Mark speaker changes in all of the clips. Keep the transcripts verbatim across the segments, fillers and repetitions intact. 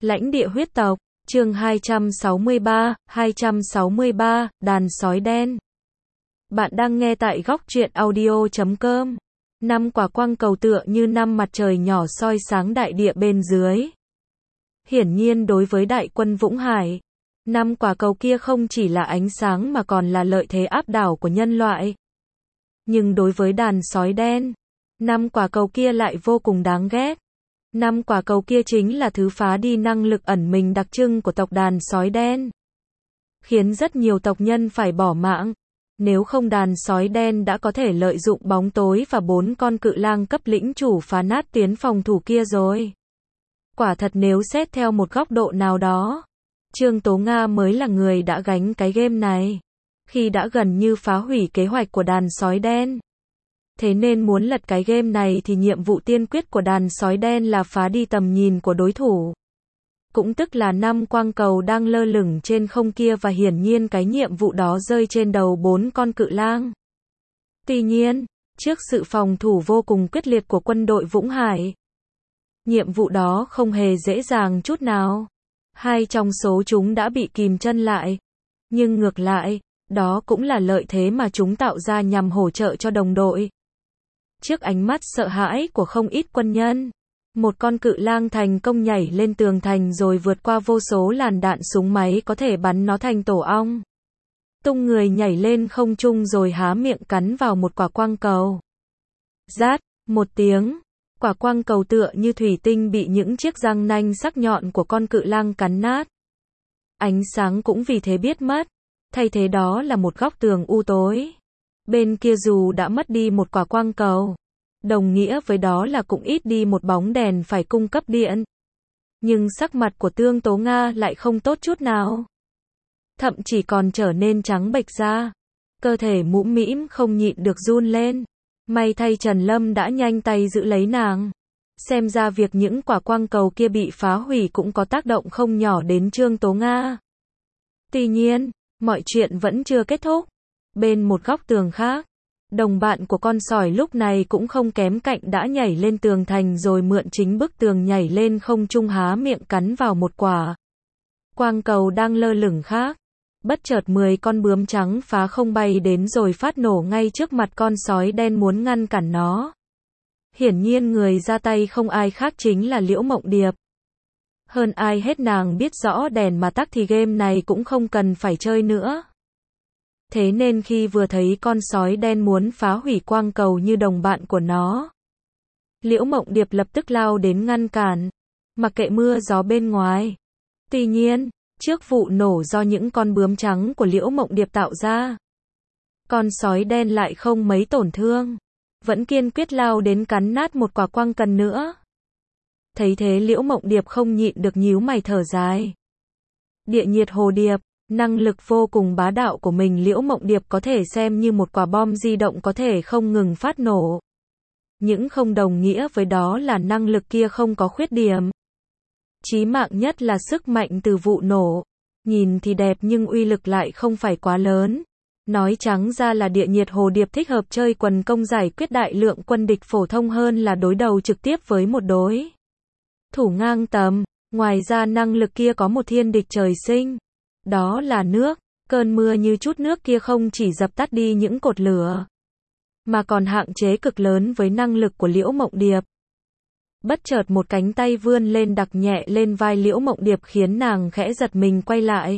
Speaker 1: Lãnh địa huyết tộc, chương hai trăm sáu mươi ba, hai trăm sáu mươi ba, đàn sói đen. Bạn đang nghe tại góc truyện audio chấm com. Năm quả quang cầu tựa như năm mặt trời nhỏ soi sáng đại địa bên dưới. Hiển nhiên đối với đại quân Vũng Hải, năm quả cầu kia không chỉ là ánh sáng mà còn là lợi thế áp đảo của nhân loại. Nhưng đối với đàn sói đen, năm quả cầu kia lại vô cùng đáng ghét. Năm quả cầu kia chính là thứ phá đi năng lực ẩn mình đặc trưng của tộc đàn sói đen, khiến rất nhiều tộc nhân phải bỏ mạng. Nếu không đàn sói đen đã có thể lợi dụng bóng tối và bốn con cự lang cấp lĩnh chủ phá nát tuyến phòng thủ kia rồi. Quả thật nếu xét theo một góc độ nào đó, Trương Tố Nga mới là người đã gánh cái game này, khi đã gần như phá hủy kế hoạch của đàn sói đen. Thế nên muốn lật cái game này thì nhiệm vụ tiên quyết của đàn sói đen là phá đi tầm nhìn của đối thủ. Cũng tức là năm quang cầu đang lơ lửng trên không kia, và hiển nhiên cái nhiệm vụ đó rơi trên đầu bốn con cự lang. Tuy nhiên, trước sự phòng thủ vô cùng quyết liệt của quân đội Vũng Hải, nhiệm vụ đó không hề dễ dàng chút nào. Hai trong số chúng đã bị kìm chân lại. Nhưng ngược lại, đó cũng là lợi thế mà chúng tạo ra nhằm hỗ trợ cho đồng đội. Trước ánh mắt sợ hãi của không ít quân nhân, một con cự lang thành công nhảy lên tường thành rồi vượt qua vô số làn đạn súng máy có thể bắn nó thành tổ ong. Tung người nhảy lên không trung rồi há miệng cắn vào một quả quang cầu. Rát, một tiếng, quả quang cầu tựa như thủy tinh bị những chiếc răng nanh sắc nhọn của con cự lang cắn nát. Ánh sáng cũng vì thế biết mất, thay thế đó là một góc tường u tối. Bên kia dù đã mất đi một quả quang cầu, đồng nghĩa với đó là cũng ít đi một bóng đèn phải cung cấp điện. Nhưng sắc mặt của Trương Tố Nga lại không tốt chút nào. Thậm chí còn trở nên trắng bệch ra. Cơ thể mũm mĩm không nhịn được run lên. May thay Trần Lâm đã nhanh tay giữ lấy nàng. Xem ra việc những quả quang cầu kia bị phá hủy cũng có tác động không nhỏ đến Trương Tố Nga. Tuy nhiên, mọi chuyện vẫn chưa kết thúc. Bên một góc tường khác, đồng bạn của con sỏi lúc này cũng không kém cạnh đã nhảy lên tường thành rồi mượn chính bức tường nhảy lên không trung há miệng cắn vào một quả quang cầu đang lơ lửng khác. Bất chợt mười con bướm trắng phá không bay đến rồi phát nổ ngay trước mặt con sói đen muốn ngăn cản nó. Hiển nhiên người ra tay không ai khác chính là Liễu Mộng Điệp. Hơn ai hết nàng biết rõ đèn mà tắt thì game này cũng không cần phải chơi nữa. Thế nên khi vừa thấy con sói đen muốn phá hủy quang cầu như đồng bạn của nó, Liễu Mộng Điệp lập tức lao đến ngăn cản, mặc kệ mưa gió bên ngoài. Tuy nhiên, trước vụ nổ do những con bướm trắng của Liễu Mộng Điệp tạo ra, con sói đen lại không mấy tổn thương, vẫn kiên quyết lao đến cắn nát một quả quang cần nữa. Thấy thế Liễu Mộng Điệp không nhịn được nhíu mày thở dài. Địa nhiệt hồ điệp, năng lực vô cùng bá đạo của mình Liễu Mộng Điệp có thể xem như một quả bom di động có thể không ngừng phát nổ. Nhưng không đồng nghĩa với đó là năng lực kia không có khuyết điểm. Chí mạng nhất là sức mạnh từ vụ nổ. Nhìn thì đẹp nhưng uy lực lại không phải quá lớn. Nói trắng ra là địa nhiệt hồ điệp thích hợp chơi quần công giải quyết đại lượng quân địch phổ thông hơn là đối đầu trực tiếp với một đối thủ ngang tầm. Ngoài ra năng lực kia có một thiên địch trời sinh. Đó là nước. Cơn mưa như chút nước kia không chỉ dập tắt đi những cột lửa, mà còn hạn chế cực lớn với năng lực của Liễu Mộng Điệp. Bất chợt một cánh tay vươn lên đặt nhẹ lên vai Liễu Mộng Điệp khiến nàng khẽ giật mình quay lại.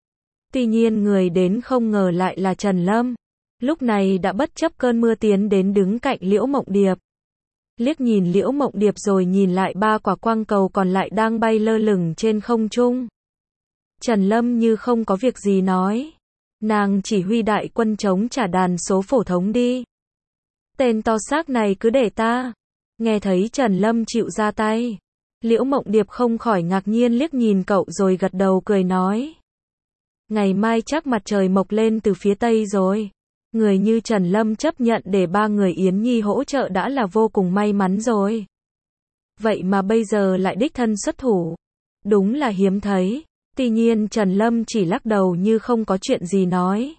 Speaker 1: Tuy nhiên người đến không ngờ lại là Trần Lâm. Lúc này đã bất chấp cơn mưa tiến đến đứng cạnh Liễu Mộng Điệp. Liếc nhìn Liễu Mộng Điệp rồi nhìn lại ba quả quang cầu còn lại đang bay lơ lửng trên không trung. Trần Lâm như không có việc gì nói. Nàng chỉ huy đại quân chống trả đàn số phổ thống đi. Tên to xác này cứ để ta. Nghe thấy Trần Lâm chịu ra tay, Liễu Mộng Điệp không khỏi ngạc nhiên liếc nhìn cậu rồi gật đầu cười nói. Ngày mai chắc mặt trời mọc lên từ phía tây rồi. Người như Trần Lâm chấp nhận để ba người Yến Nhi hỗ trợ đã là vô cùng may mắn rồi. Vậy mà bây giờ lại đích thân xuất thủ. Đúng là hiếm thấy. Tuy nhiên Trần Lâm chỉ lắc đầu như không có chuyện gì nói.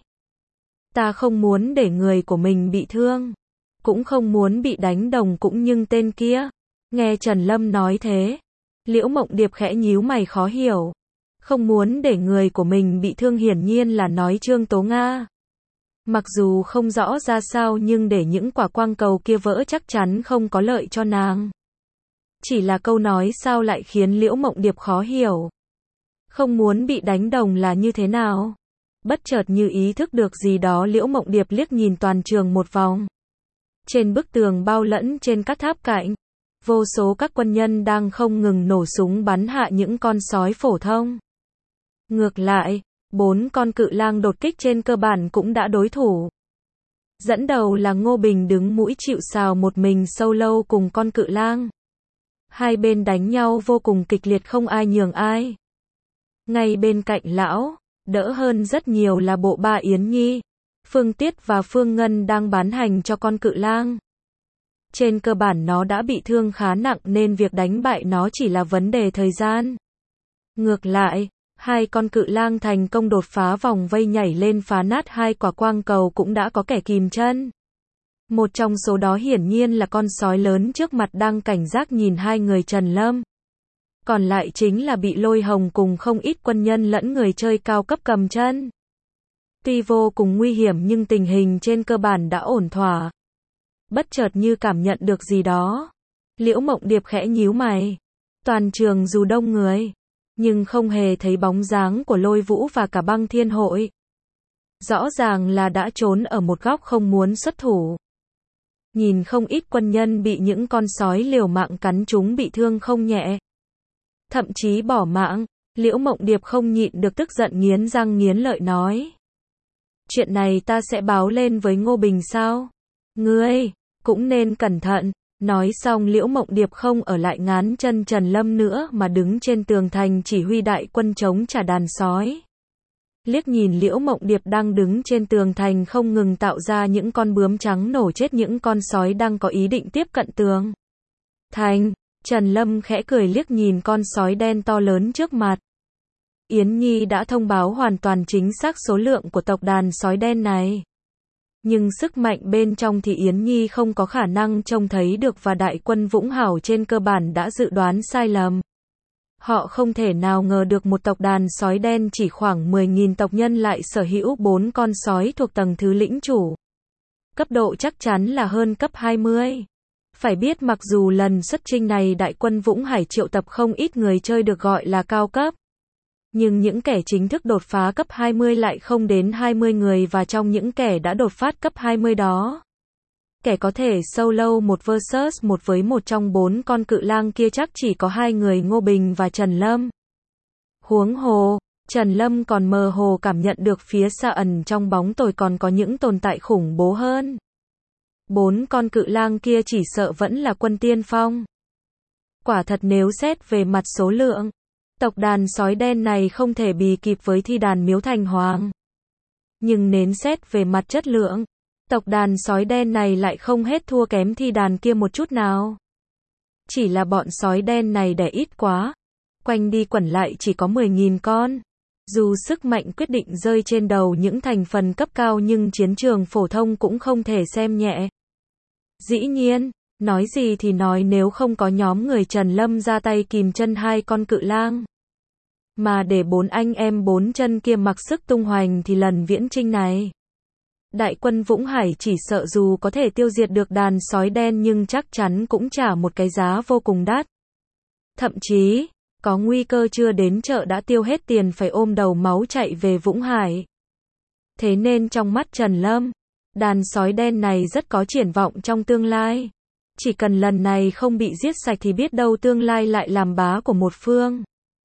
Speaker 1: Ta không muốn để người của mình bị thương. Cũng không muốn bị đánh đồng cũng nhưng tên kia. Nghe Trần Lâm nói thế, Liễu Mộng Điệp khẽ nhíu mày khó hiểu. Không muốn để người của mình bị thương hiển nhiên là nói Trương Tố Nga. Mặc dù không rõ ra sao nhưng để những quả quang cầu kia vỡ chắc chắn không có lợi cho nàng. Chỉ là câu nói sao lại khiến Liễu Mộng Điệp khó hiểu. Không muốn bị đánh đồng là như thế nào? Bất chợt như ý thức được gì đó, Liễu Mộng Điệp liếc nhìn toàn trường một vòng. Trên bức tường bao lẫn trên các tháp cạnh, vô số các quân nhân đang không ngừng nổ súng bắn hạ những con sói phổ thông. Ngược lại, bốn con cự lang đột kích trên cơ bản cũng đã đối thủ. Dẫn đầu là Ngô Bình đứng mũi chịu sào một mình solo cùng con cự lang. Hai bên đánh nhau vô cùng kịch liệt không ai nhường ai. Ngay bên cạnh lão, đỡ hơn rất nhiều là bộ ba Yến Nhi, Phương Tiết và Phương Ngân đang bán hành cho con cự lang. Trên cơ bản nó đã bị thương khá nặng nên việc đánh bại nó chỉ là vấn đề thời gian. Ngược lại, hai con cự lang thành công đột phá vòng vây nhảy lên phá nát hai quả quang cầu cũng đã có kẻ kìm chân. Một trong số đó hiển nhiên là con sói lớn trước mặt đang cảnh giác nhìn hai người Trần Lâm. Còn lại chính là bị Lôi Hồng cùng không ít quân nhân lẫn người chơi cao cấp cầm chân. Tuy vô cùng nguy hiểm nhưng tình hình trên cơ bản đã ổn thỏa. Bất chợt như cảm nhận được gì đó, Liễu Mộng Điệp khẽ nhíu mày. Toàn trường dù đông người, nhưng không hề thấy bóng dáng của Lôi Vũ và cả Băng Thiên Hội. Rõ ràng là đã trốn ở một góc không muốn xuất thủ. Nhìn không ít quân nhân bị những con sói liều mạng cắn chúng bị thương không nhẹ. Thậm chí bỏ mạng, Liễu Mộng Điệp không nhịn được tức giận nghiến răng nghiến lợi nói. Chuyện này ta sẽ báo lên với Ngô Bình sao? Ngươi, cũng nên cẩn thận. Nói xong Liễu Mộng Điệp không ở lại ngán chân Trần Lâm nữa mà đứng trên tường thành chỉ huy đại quân chống trả đàn sói. Liếc nhìn Liễu Mộng Điệp đang đứng trên tường thành không ngừng tạo ra những con bướm trắng nổ chết những con sói đang có ý định tiếp cận tường thành, Trần Lâm khẽ cười liếc nhìn con sói đen to lớn trước mặt. Yến Nhi đã thông báo hoàn toàn chính xác số lượng của tộc đàn sói đen này. Nhưng sức mạnh bên trong thì Yến Nhi không có khả năng trông thấy được và đại quân Vũng Hảo trên cơ bản đã dự đoán sai lầm. Họ không thể nào ngờ được một tộc đàn sói đen chỉ khoảng mười nghìn tộc nhân lại sở hữu bốn con sói thuộc tầng thứ lĩnh chủ. Cấp độ chắc chắn là hơn cấp hai mươi. Phải biết mặc dù lần xuất chinh này đại quân Vũng Hải triệu tập không ít người chơi được gọi là cao cấp. Nhưng những kẻ chính thức đột phá cấp hai mươi lại không đến hai mươi người và trong những kẻ đã đột phát cấp hai mươi đó. Kẻ có thể solo một versus một với một trong bốn con cự lang kia chắc chỉ có hai người Ngô Bình và Trần Lâm. Huống hồ, Trần Lâm còn mơ hồ cảm nhận được phía xa ẩn trong bóng tối còn có những tồn tại khủng bố hơn. Bốn con cự lang kia chỉ sợ vẫn là quân tiên phong. Quả thật nếu xét về mặt số lượng, tộc đàn sói đen này không thể bì kịp với thi đàn Miếu Thành Hoàng. Nhưng nếu xét về mặt chất lượng, tộc đàn sói đen này lại không hết thua kém thi đàn kia một chút nào. Chỉ là bọn sói đen này đẻ ít quá. Quanh đi quẩn lại chỉ có mười nghìn con. Dù sức mạnh quyết định rơi trên đầu những thành phần cấp cao nhưng chiến trường phổ thông cũng không thể xem nhẹ. Dĩ nhiên, nói gì thì nói nếu không có nhóm người Trần Lâm ra tay kìm chân hai con cự lang. Mà để bốn anh em bốn chân kia mặc sức tung hoành thì lần viễn chinh này. Đại quân Vũng Hải chỉ sợ dù có thể tiêu diệt được đàn sói đen nhưng chắc chắn cũng trả một cái giá vô cùng đắt. Thậm chí, có nguy cơ chưa đến chợ đã tiêu hết tiền phải ôm đầu máu chạy về Vũng Hải. Thế nên trong mắt Trần Lâm, đàn sói đen này rất có triển vọng trong tương lai. Chỉ cần lần này không bị giết sạch thì biết đâu tương lai lại làm bá của một phương.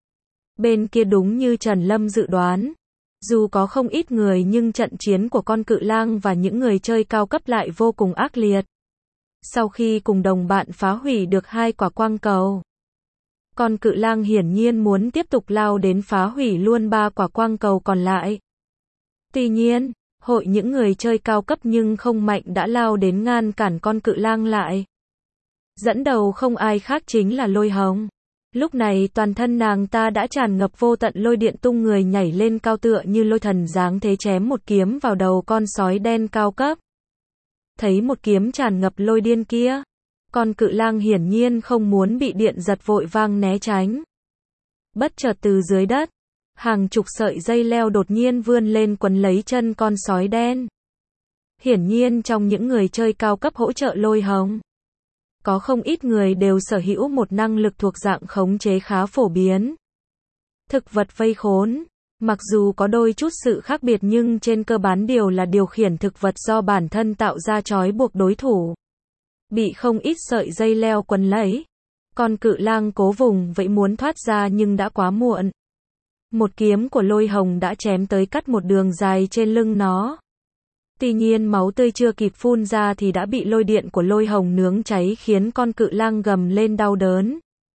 Speaker 1: Bên kia đúng như Trần Lâm dự đoán. Dù có không ít người nhưng trận chiến của con cự lang và những người chơi cao cấp lại vô cùng ác liệt. Sau khi cùng đồng bạn phá hủy được hai quả quang cầu, con cự lang hiển nhiên muốn tiếp tục lao đến phá hủy luôn ba quả quang cầu còn lại. Tuy nhiên, hội những người chơi cao cấp nhưng không mạnh đã lao đến ngăn cản con cự lang lại. Dẫn đầu không ai khác chính là Lôi Hồng. Lúc này toàn thân nàng ta đã tràn ngập vô tận lôi điện tung người nhảy lên cao tựa như lôi thần dáng thế chém một kiếm vào đầu con sói đen cao cấp. Thấy một kiếm tràn ngập lôi điên kia, Con cự lang hiển nhiên không muốn bị điện giật vội vang né tránh. Bất chợt từ dưới đất, hàng chục sợi dây leo đột nhiên vươn lên quấn lấy chân con sói đen. Hiển nhiên trong những người chơi cao cấp hỗ trợ Lôi Hồng, có không ít người đều sở hữu một năng lực thuộc dạng khống chế khá phổ biến. Thực vật vây khốn, mặc dù có đôi chút sự khác biệt nhưng trên cơ bản đều là điều khiển thực vật do bản thân tạo ra trói buộc đối thủ. Bị không ít sợi dây leo quấn lấy, con cự lang cố vùng vẫy muốn thoát ra nhưng đã quá muộn. Một kiếm của Lôi Hồng đã chém tới cắt một đường dài trên lưng nó. Tuy nhiên máu tươi chưa kịp phun ra thì đã bị lôi điện của Lôi Hồng nướng cháy khiến con cự lang gầm lên đau đớn.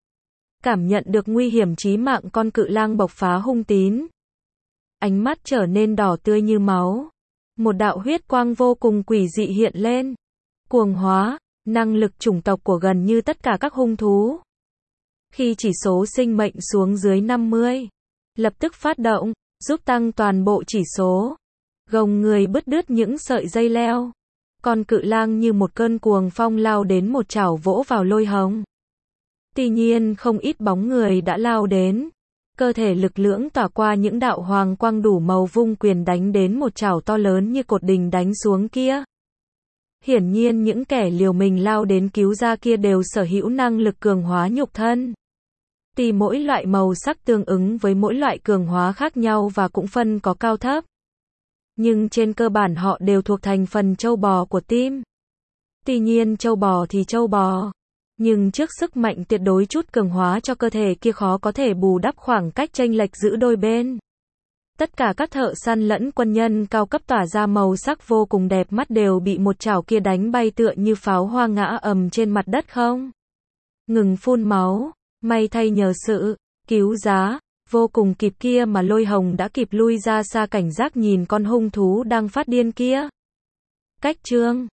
Speaker 1: Cảm nhận được nguy hiểm chí mạng, con cự lang bộc phá hung tín. Ánh mắt trở nên đỏ tươi như máu. Một đạo huyết quang vô cùng quỷ dị hiện lên. Cuồng hóa, năng lực chủng tộc của gần như tất cả các hung thú. Khi chỉ số sinh mệnh xuống dưới năm mươi, lập tức phát động, giúp tăng toàn bộ chỉ số. Gồng người bứt đứt những sợi dây leo. Con cự lang như một cơn cuồng phong lao đến một chảo vỗ vào Lôi Hồng. Tuy nhiên không ít bóng người đã lao đến. Cơ thể lực lưỡng tỏa qua những đạo hoàng quang đủ màu vung quyền đánh đến một chảo to lớn như cột đình đánh xuống kia. Hiển nhiên những kẻ liều mình lao đến cứu ra kia đều sở hữu năng lực cường hóa nhục thân. Tuy mỗi loại màu sắc tương ứng với mỗi loại cường hóa khác nhau và cũng phân có cao thấp. Nhưng trên cơ bản họ đều thuộc thành phần châu bò của team. Tuy nhiên châu bò thì châu bò. Nhưng trước sức mạnh tuyệt đối chút cường hóa cho cơ thể kia khó có thể bù đắp khoảng cách chênh lệch giữa đôi bên. Tất cả các thợ săn lẫn quân nhân cao cấp tỏa ra màu sắc vô cùng đẹp mắt đều bị một chảo kia đánh bay tựa như pháo hoa ngã ầm trên mặt đất không ngừng phun máu. May thay nhờ sự cứu giá vô cùng kịp kia mà Lôi Hồng đã kịp lui ra xa cảnh giác nhìn con hung thú đang phát điên kia. Cách chương